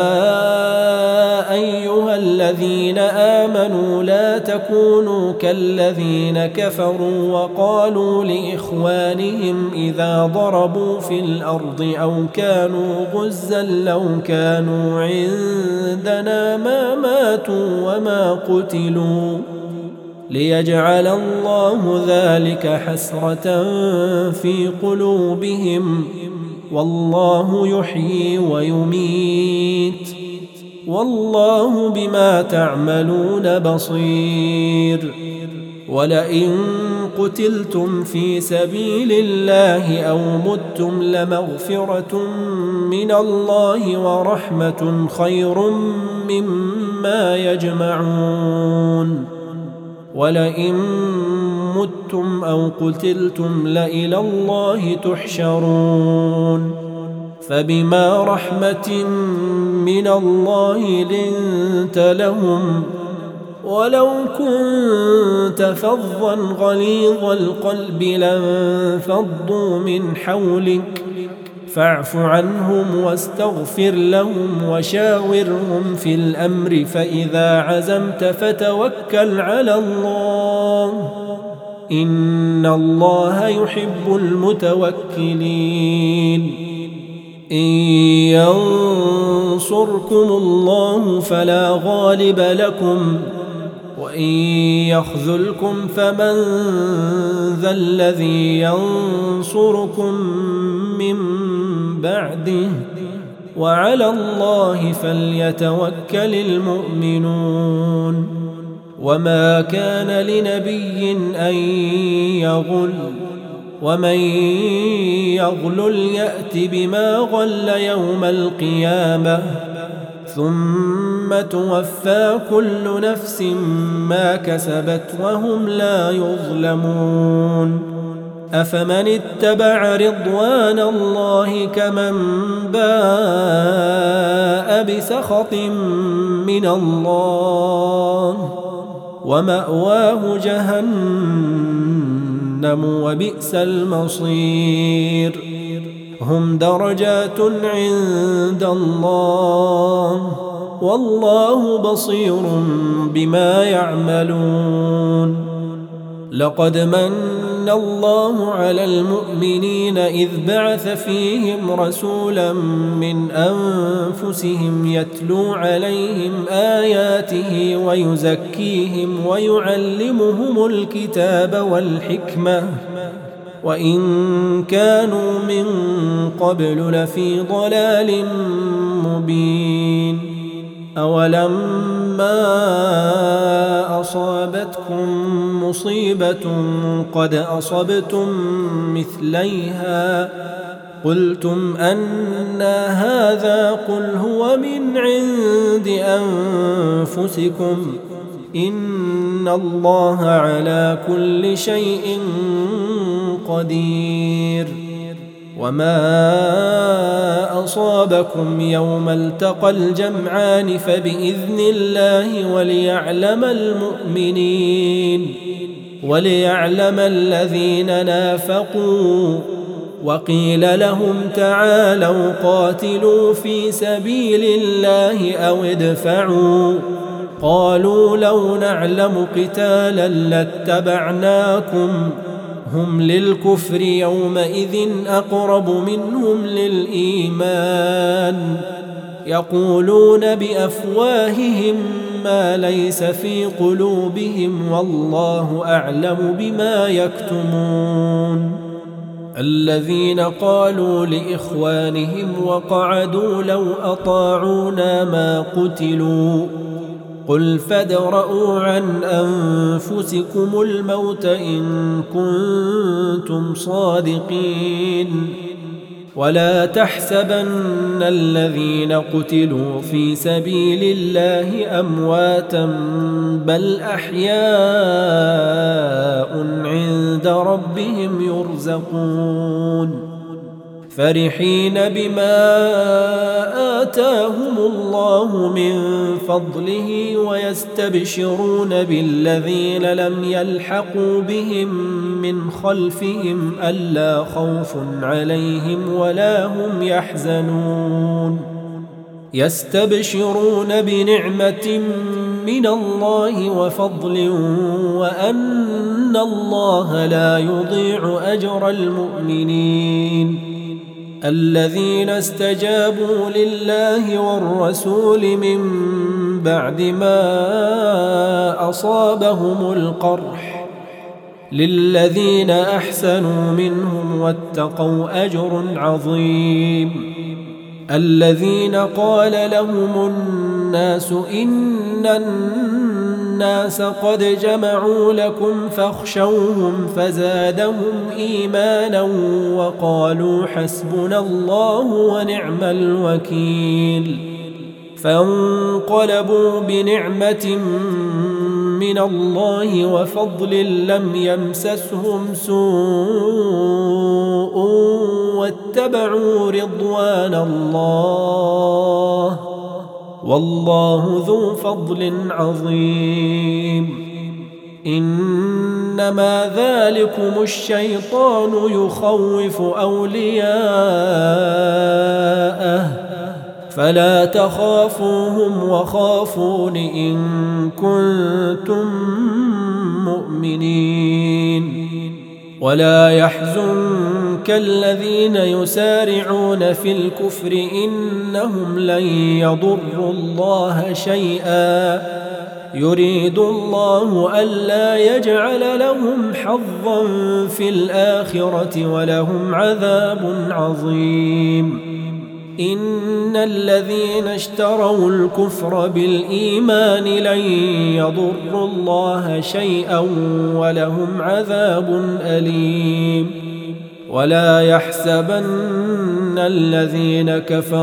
أيها الذين آمنوا لا تكونوا كالذين كفروا وقالوا لإخوانهم إذا ضربوا في الأرض أو كانوا غزا لو كانوا عندنا ما ماتوا وما قتلوا ليجعل الله ذلك حسرة في قلوبهم والله يحيي ويميت والله بما تعملون بصير ولئن قتلتم في سبيل الله أو متم لمغفرة من الله ورحمة خير مما يجمعون ولئن متم أو قتلتم لإلى الله تحشرون فبما رحمة من الله لنت لهم ولو كنت فظا غليظ القلب لانفضوا من حولك فاعف عنهم واستغفر لهم وشاورهم في الأمر فإذا عزمت فتوكل على الله إن الله يحب المتوكلين إن ينصركم الله فلا غالب لكم وإن يخذلكم فمن ذا الذي ينصركم من بعده وعلى الله فليتوكل المؤمنون وما كان لنبي أن يغل ومن يغلل يأت بما غل يوم القيامة ثم توفى كل نفس ما كسبت وهم لا يظلمون أفمن اتبع رضوان الله كمن باء بسخط من الله ومأواه جهنم وبئس المصير هم درجات عند الله والله بصير بما يعملون لقد من الله على المؤمنين إذ بعث فيهم رسولا من أنفسهم يتلو عليهم آياته ويزكيهم ويعلمهم الكتاب والحكمة وإن كانوا من قبل لفي ضلال مبين أولما أصابتكم مصيبة قد أصبتم مثليها قلتم أنى هذا قل هو من عند أنفسكم إن الله على كل شيء قدير وما أصابكم يوم التقى الجمعان فبإذن الله وليعلم المؤمنين وليعلم الذين نافقوا وقيل لهم تعالوا قاتلوا في سبيل الله أو ادفعوا قالوا لو نعلم قتالا لاتبعناكم هم للكفر يومئذ أقرب منهم للإيمان يقولون بأفواههم ما ليس في قلوبهم والله أعلم بما يكتمون الذين قالوا لإخوانهم وقعدوا لو أطاعونا ما قتلوا قل فادرءوا عن أنفسكم الموت إن كنتم صادقين ولا تحسبن الذين قتلوا في سبيل الله أمواتا بل أحياء عند ربهم يرزقون فرحين بما آتاهم الله من فضله ويستبشرون بالذين لم يلحقوا بهم من خلفهم ألا خوف عليهم ولا هم يحزنون يستبشرون بنعمة من الله وفضل وأن الله لا يضيع أجر المؤمنين الذين استجابوا لله والرسول من بعد ما أصابهم القرح للذين أحسنوا منهم واتقوا أجر عظيم الذين قال لهم الناس إن الناس قد جمعوا لكم فاخشوهم فزادهم إيمانا وقالوا حسبنا الله ونعم الوكيل فانقلبوا بنعمة من الله وفضل لم يمسسهم سوء واتبعوا رضوان الله والله ذو فضل عظيم. إنما ذلكم الشيطان يخوف أولياءه فلا تخافوهم وخافون إن كنتم مؤمنين. ولا يحزنك الذين يسارعون في الكفر إنهم لن يضروا الله شيئا يريد الله ألا يجعل لهم حظا في الآخرة ولهم عذاب عظيم. إن الذين اشتروا الكفر بالإيمان لن يضروا الله شيئا ولهم عذاب أليم. ولا يحسبن الذين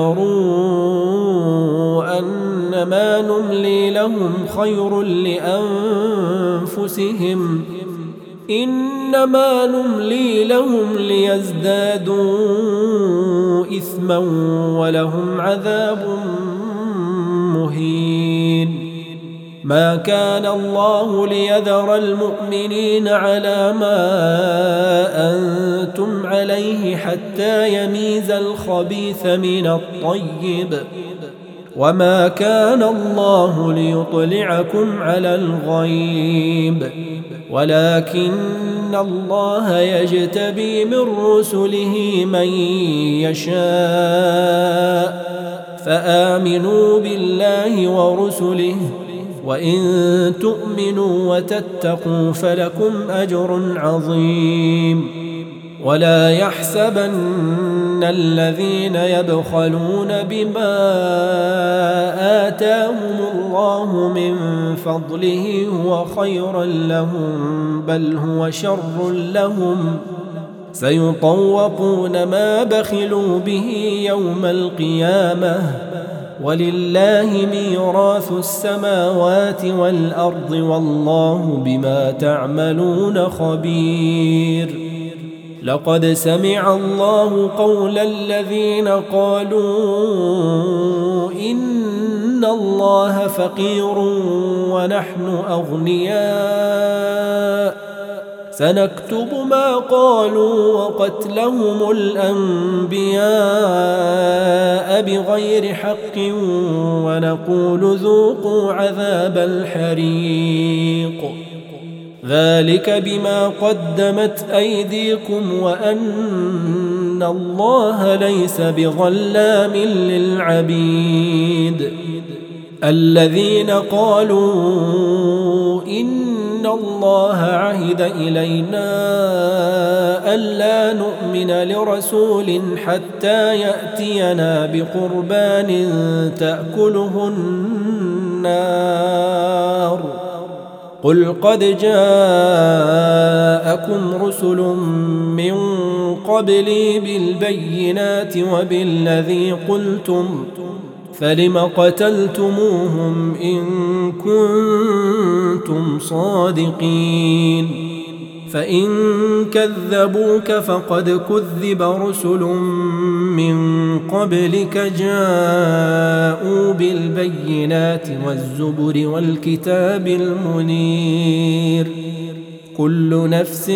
كفروا أنما نملي لهم خير لأنفسهم إنما نملي لهم ليزدادوا إثما ولهم عذاب مهين. ما كان الله ليذر المؤمنين على ما أنتم عليه حتى يميز الخبيث من الطيب وما كان الله ليطلعكم على الغيب ولكن الله يجتبي من رسله من يشاء فآمنوا بالله ورسله وإن تؤمنوا وتتقوا فلكم أجر عظيم. ولا يحسبن الذين يبخلون بما آتاهم الله من فضله هو خيرا لهم بل هو شر لهم سيطوقون ما بخلوا به يوم القيامة ولله ميراث السماوات والأرض والله بما تعملون خبير. لقد سمع الله قول الذين قالوا إن الله فقير ونحن أغنياء سنكتب ما قالوا وقتلهم الأنبياء بغير حق ونقول ذوقوا عذاب الحريق ذلك بما قدمت أيديكم وأن الله ليس بظلام للعبيد. الذين قالوا إن الله عهد إلينا ألا نؤمن لرسول حتى يأتينا بقربان تأكله النار قل قد جاءكم رسل من قبلي بالبينات وبالذي قلتم فلم قتلتموهم إن كنتم صادقين فإن كذبوك فقد كذب رسل من قبلك جاءوا بالبينات والزبر والكتاب المنير كل نفس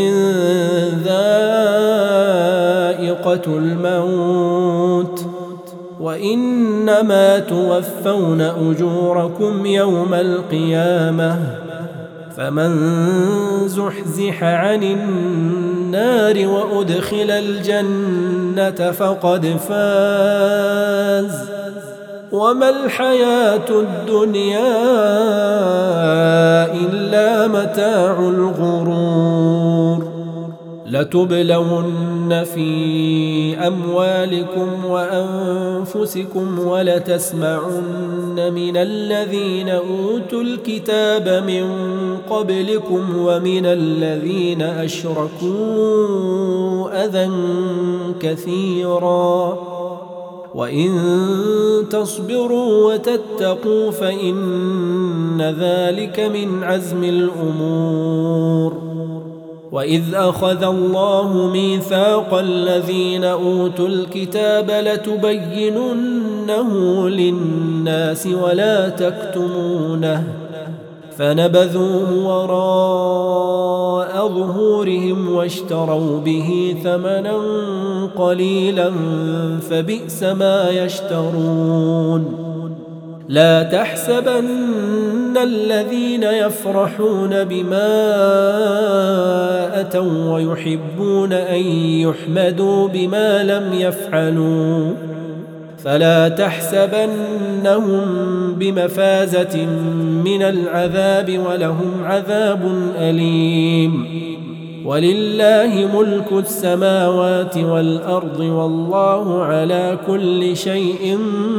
ذائقة الموت وإنما توفون أجوركم يوم القيامة فمن زحزح عن النار وأدخل الجنة فقد فاز وما الحياة الدنيا إلا متاع الغرور لتبلون في أموالكم وأنفسكم ولتسمعن من الذين أوتوا الكتاب من قبلكم ومن الذين أشركوا أذى كثيرا وإن تصبروا وتتقوا فإن ذلك من عزم الأمور وإذ أخذ الله ميثاق الذين أوتوا الكتاب لتبيننه للناس ولا تكتمونه فنبذوه وراء ظهورهم واشتروا به ثمنا قليلا فبئس ما يشترون لا تحسبن الذين يفرحون بما أتوا ويحبون أن يحمدوا بما لم يفعلوا فلا تحسبنهم بمفازة من العذاب ولهم عذاب أليم ولله ملك السماوات والأرض والله على كل شيء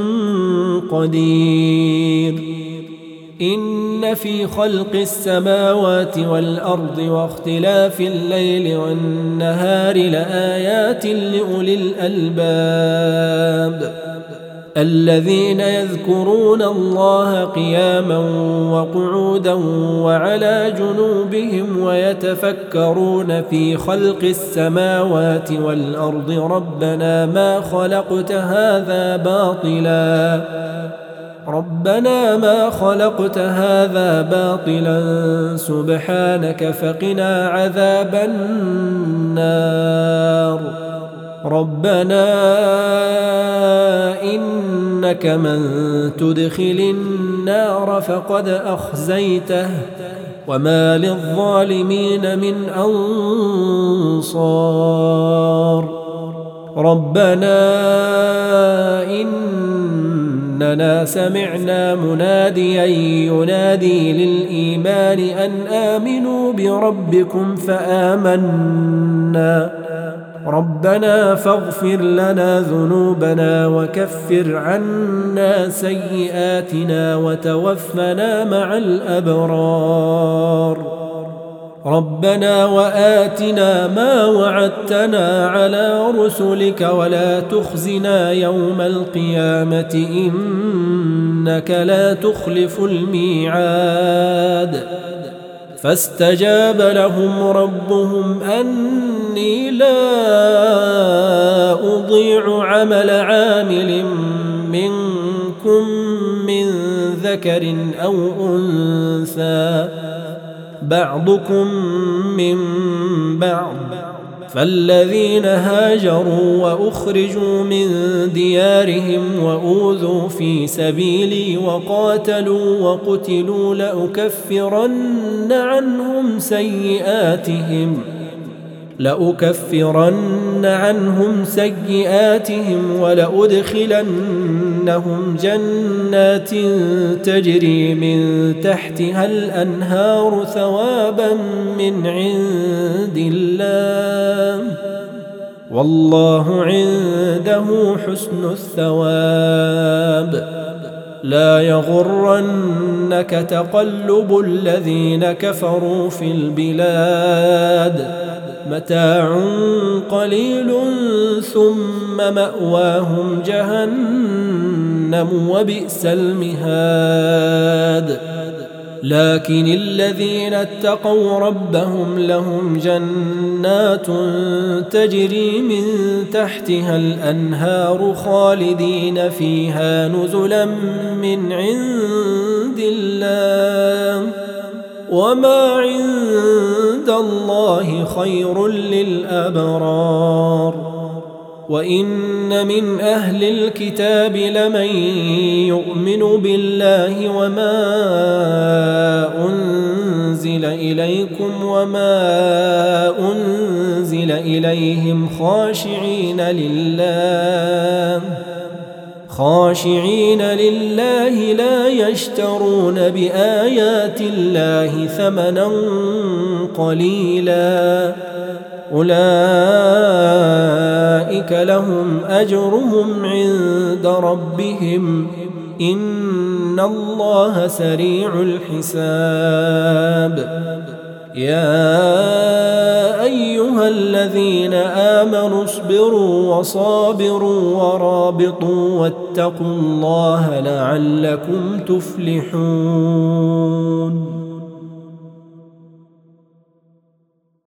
قدير إن في خلق السماوات والأرض واختلاف الليل والنهار لآيات لأولي الألباب الذين يذكرون الله قياما وقعودا وعلى جنوبهم ويتفكرون في خلق السماوات والأرض ربنا ما خلقت هذا باطلا ربنا ما خلقت هذا باطلا سبحانك فقنا عذاب النار ربنا إنك من تدخل النار فقد أخزيته وما للظالمين من أنصار ربنا إننا سمعنا مناديا ينادي للإيمان أن آمنوا بربكم فآمنا ربنا فاغفر لنا ذنوبنا وكفر عنا سيئاتنا وتوفنا مع الأبرار ربنا وآتنا ما وعدتنا على رسلك ولا تخزنا يوم القيامة إنك لا تخلف الميعاد فاستجاب لهم ربهم أني لا أضيع عمل عامل منكم من ذكر أو أنثى بعضكم من بعض فالذين هاجروا وأخرجوا من ديارهم وأوذوا في سبيلي وقاتلوا وقتلوا لأكفرن عنهم سيئاتهم لأكفرن عنهم سيئاتهم ولأدخلنهم جنات تجري من تحتها الأنهار ثوابا من عند الله والله عنده حسن الثواب لا يغرنك تقلب الذين كفروا في البلاد متاع قليل ثم مأواهم جهنم وبئس المهاد لكن الذين اتقوا ربهم لهم جنات تجري من تحتها الأنهار خالدين فيها نزلا من عند الله وما عند الله خير للأبرار وإن من أهل الكتاب لمن يؤمن بالله وما أنزل إليكم وما أنزل إليهم خاشعين لله خاشعين لله لا يشترون بآيات الله ثمنا قليلا أولئك لهم أجرهم عند ربهم إن الله سريع الحساب يا أيها الذين آمنوا اصبروا وصابروا ورابطوا واتقوا الله لعلكم تفلحون